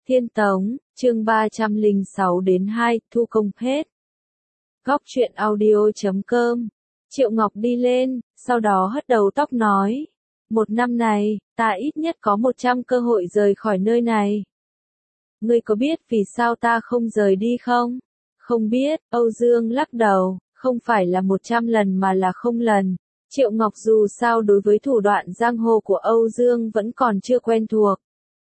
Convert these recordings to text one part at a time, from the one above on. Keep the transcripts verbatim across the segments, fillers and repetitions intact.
Thiên Tống, chương ba trăm lẻ sáu đến hai, thu công hết. Góc truyện audio chấm com. Triệu Ngọc đi lên, sau đó hất đầu tóc nói. Một năm này, ta ít nhất có một trăm cơ hội rời khỏi nơi này. Ngươi có biết vì sao ta không rời đi không? Không biết, Âu Dương lắc đầu, không phải là một trăm lần mà là không lần. Triệu Ngọc dù sao đối với thủ đoạn giang hồ của Âu Dương vẫn còn chưa quen thuộc.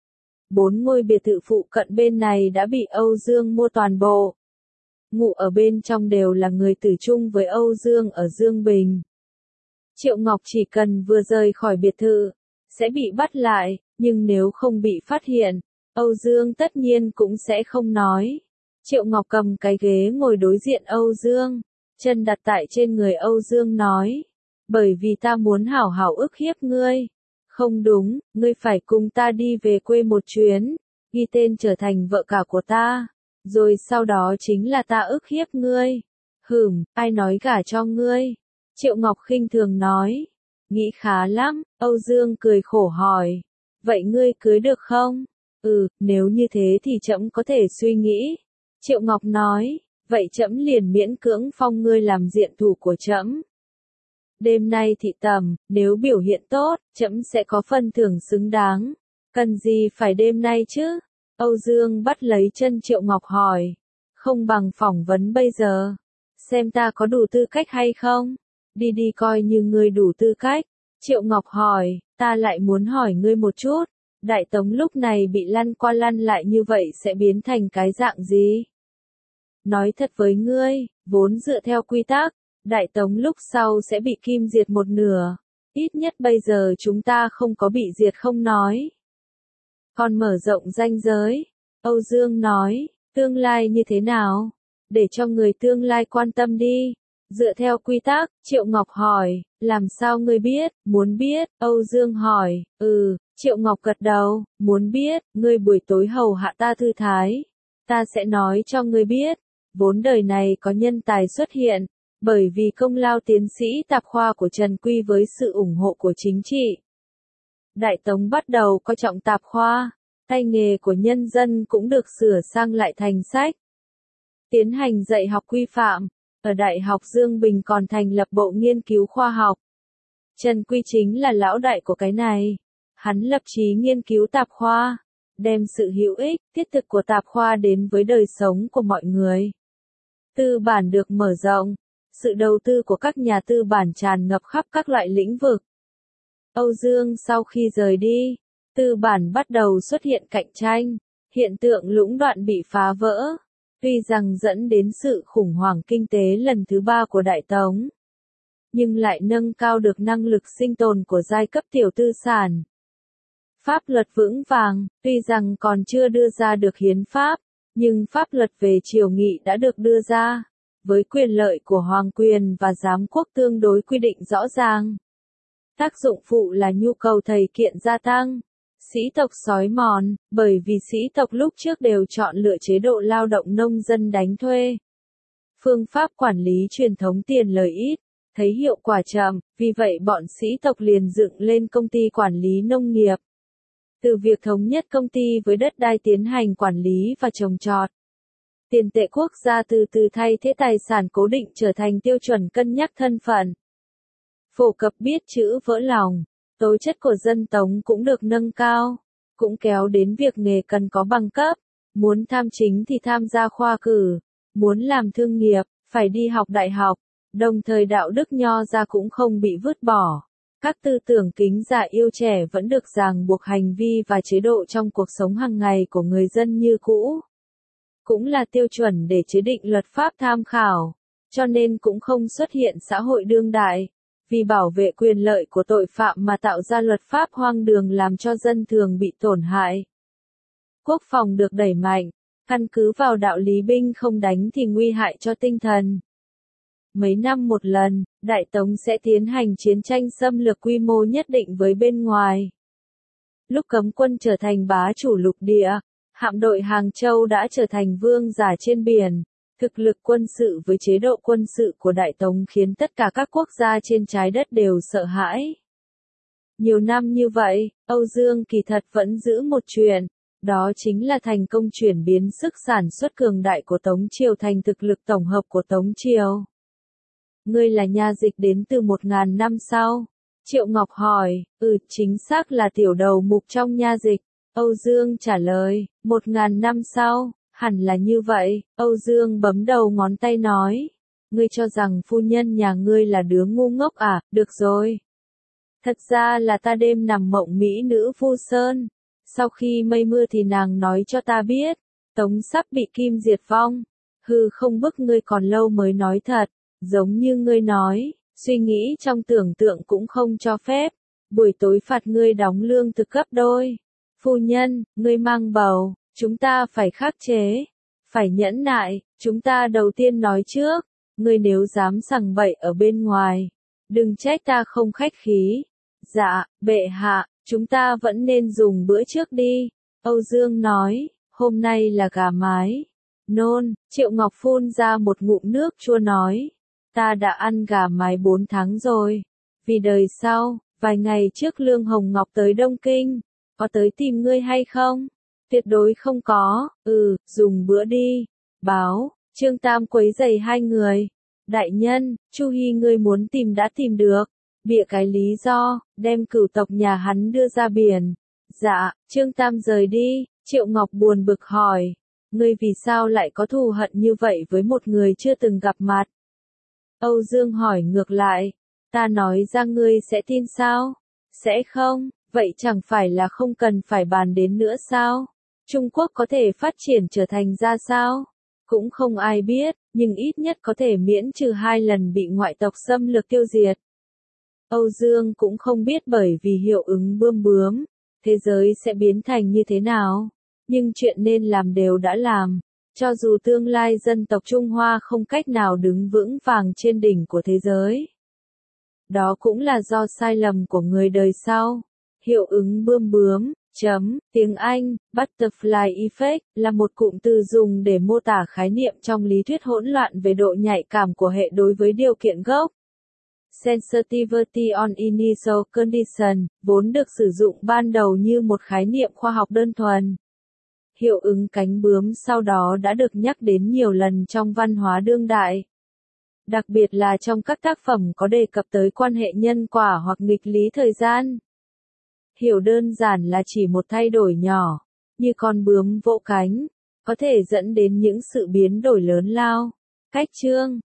Bốn ngôi biệt thự phụ cận bên này đã bị Âu Dương mua toàn bộ. Ngụ ở bên trong đều là người tử chung với Âu Dương ở Dương Bình. Triệu Ngọc chỉ cần vừa rời khỏi biệt thự, sẽ bị bắt lại, nhưng nếu không bị phát hiện, Âu Dương tất nhiên cũng sẽ không nói. Triệu Ngọc cầm cái ghế ngồi đối diện Âu Dương, chân đặt tại trên người Âu Dương nói, bởi vì ta muốn hảo hảo ức hiếp ngươi. Không đúng, ngươi phải cùng ta đi về quê một chuyến, ghi tên trở thành vợ cả của ta, rồi sau đó chính là ta ức hiếp ngươi. Hửm, ai nói gả cho ngươi? Triệu Ngọc khinh thường nói, nghĩ khá lắm, Âu Dương cười khổ hỏi, vậy ngươi cưới được không? Ừ, nếu như thế thì trẫm có thể suy nghĩ. Triệu Ngọc nói, vậy trẫm liền miễn cưỡng phong ngươi làm diện thủ của trẫm. Đêm nay thị tầm, nếu biểu hiện tốt, trẫm sẽ có phần thưởng xứng đáng. Cần gì phải đêm nay chứ? Âu Dương bắt lấy chân Triệu Ngọc hỏi. Không bằng phỏng vấn bây giờ. Xem ta có đủ tư cách hay không? Đi đi coi như ngươi đủ tư cách. Triệu Ngọc hỏi, ta lại muốn hỏi ngươi một chút. Đại Tống lúc này bị lăn qua lăn lại như vậy sẽ biến thành cái dạng gì? Nói thật với ngươi, vốn dựa theo quy tắc, Đại Tống lúc sau sẽ bị Kim diệt một nửa. Ít nhất bây giờ chúng ta không có bị diệt không nói. Còn mở rộng ranh giới. Âu Dương nói, tương lai như thế nào? Để cho người tương lai quan tâm đi. Dựa theo quy tắc, Triệu Ngọc hỏi, làm sao ngươi biết? Muốn biết? Âu Dương hỏi, ừ, Triệu Ngọc gật đầu, muốn biết, ngươi buổi tối hầu hạ ta thư thái. Ta sẽ nói cho ngươi biết, vốn đời này có nhân tài xuất hiện. Bởi vì công lao tiến sĩ tạp khoa của Trần Quy với sự ủng hộ của chính trị. Đại Tống bắt đầu coi trọng tạp khoa, tay nghề của nhân dân cũng được sửa sang lại thành sách. Tiến hành dạy học quy phạm, ở Đại học Dương Bình còn thành lập bộ nghiên cứu khoa học. Trần Quy chính là lão đại của cái này. Hắn lập chí nghiên cứu tạp khoa, đem sự hữu ích, thiết thực của tạp khoa đến với đời sống của mọi người. Tư bản được mở rộng. Sự đầu tư của các nhà tư bản tràn ngập khắp các loại lĩnh vực. Âu Dương sau khi rời đi, tư bản bắt đầu xuất hiện cạnh tranh, hiện tượng lũng đoạn bị phá vỡ, tuy rằng dẫn đến sự khủng hoảng kinh tế lần thứ ba của Đại Tống, nhưng lại nâng cao được năng lực sinh tồn của giai cấp tiểu tư sản. Pháp luật vững vàng, tuy rằng còn chưa đưa ra được hiến pháp, nhưng pháp luật về triều nghị đã được đưa ra. Với quyền lợi của hoàng quyền và giám quốc tương đối quy định rõ ràng. Tác dụng phụ là nhu cầu thầy kiện gia tăng. Sĩ tộc xói mòn, bởi vì sĩ tộc lúc trước đều chọn lựa chế độ lao động nông dân đánh thuê. Phương pháp quản lý truyền thống tiền lời ít, thấy hiệu quả chậm, vì vậy bọn sĩ tộc liền dựng lên công ty quản lý nông nghiệp. Từ việc thống nhất công ty với đất đai tiến hành quản lý và trồng trọt. Tiền tệ quốc gia từ từ thay thế tài sản cố định trở thành tiêu chuẩn cân nhắc thân phận. Phổ cập biết chữ vỡ lòng, tố chất của dân Tống cũng được nâng cao, cũng kéo đến việc nghề cần có bằng cấp, muốn tham chính thì tham gia khoa cử, muốn làm thương nghiệp, phải đi học đại học, đồng thời đạo đức nho gia cũng không bị vứt bỏ. Các tư tưởng kính già yêu trẻ vẫn được ràng buộc hành vi và chế độ trong cuộc sống hàng ngày của người dân như cũ. Cũng là tiêu chuẩn để chế định luật pháp tham khảo, cho nên cũng không xuất hiện xã hội đương đại, vì bảo vệ quyền lợi của tội phạm mà tạo ra luật pháp hoang đường làm cho dân thường bị tổn hại. Quốc phòng được đẩy mạnh, căn cứ vào đạo lý binh không đánh thì nguy hại cho tinh thần. Mấy năm một lần, Đại Tống sẽ tiến hành chiến tranh xâm lược quy mô nhất định với bên ngoài. Lúc cấm quân trở thành bá chủ lục địa, hạm đội Hàng Châu đã trở thành vương giả trên biển. Thực lực quân sự với chế độ quân sự của Đại Tống khiến tất cả các quốc gia trên trái đất đều sợ hãi. Nhiều năm như vậy, Âu Dương kỳ thật vẫn giữ một chuyện, Đó chính là thành công chuyển biến sức sản xuất cường đại của Tống Triều thành thực lực tổng hợp của Tống Triều. Ngươi là nha dịch đến từ một ngàn năm sau. Triệu Ngọc hỏi, ừ, chính xác là tiểu đầu mục trong nha dịch. Âu Dương trả lời, một ngàn năm sau, hẳn là như vậy. Âu Dương bấm đầu ngón tay nói, ngươi cho rằng phu nhân nhà ngươi là đứa ngu ngốc à, được rồi. Thật ra là ta đêm nằm mộng mỹ nữ Vu Sơn. Sau khi mây mưa thì nàng nói cho ta biết, Tống sắp bị Kim diệt vong. Hừ, không bức ngươi còn lâu mới nói thật, giống như ngươi nói, suy nghĩ trong tưởng tượng cũng không cho phép. Buổi tối phạt ngươi đóng lương thực gấp đôi. Phu nhân, ngươi mang bầu, chúng ta phải khắc chế, phải nhẫn nại, chúng ta đầu tiên nói trước, ngươi nếu dám sằng bậy ở bên ngoài, đừng trách ta không khách khí. Dạ, bệ hạ, chúng ta vẫn nên dùng bữa trước đi. Âu Dương nói, hôm nay là gà mái. Nôn, Triệu Ngọc phun ra một ngụm nước chua nói, ta đã ăn gà mái bốn tháng rồi. Vì đời sau, vài ngày trước Lương Hồng Ngọc tới Đông Kinh, có tới tìm ngươi hay không? Tuyệt đối không có, ừ, dùng bữa đi. Báo, Trương Tam quấy rầy hai người. Đại nhân, Chu Hi ngươi muốn tìm đã tìm được. Bịa cái lý do, đem cửu tộc nhà hắn đưa ra biển. Dạ, Trương Tam rời đi, Triệu Ngọc buồn bực hỏi. Ngươi vì sao lại có thù hận như vậy với một người chưa từng gặp mặt? Âu Dương hỏi ngược lại, ta nói ra ngươi sẽ tin sao? Sẽ không, vậy chẳng phải là không cần phải bàn đến nữa sao? Trung Quốc có thể phát triển trở thành ra sao? Cũng không ai biết, nhưng ít nhất có thể miễn trừ hai lần bị ngoại tộc xâm lược tiêu diệt. Âu Dương cũng không biết bởi vì hiệu ứng bươm bướm, thế giới sẽ biến thành như thế nào, nhưng chuyện nên làm đều đã làm, cho dù tương lai dân tộc Trung Hoa không cách nào đứng vững vàng trên đỉnh của thế giới. Đó cũng là do sai lầm của người đời sau. Hiệu ứng bươm bướm, chấm, tiếng Anh, butterfly effect, là một cụm từ dùng để mô tả khái niệm trong lý thuyết hỗn loạn về độ nhạy cảm của hệ đối với điều kiện gốc. Sensitivity on initial condition, vốn được sử dụng ban đầu như một khái niệm khoa học đơn thuần. Hiệu ứng cánh bướm sau đó đã được nhắc đến nhiều lần trong văn hóa đương đại. Đặc biệt là trong các tác phẩm có đề cập tới quan hệ nhân quả hoặc nghịch lý thời gian. Hiểu đơn giản là chỉ một thay đổi nhỏ, như con bướm vỗ cánh, có thể dẫn đến những sự biến đổi lớn lao. Cách chương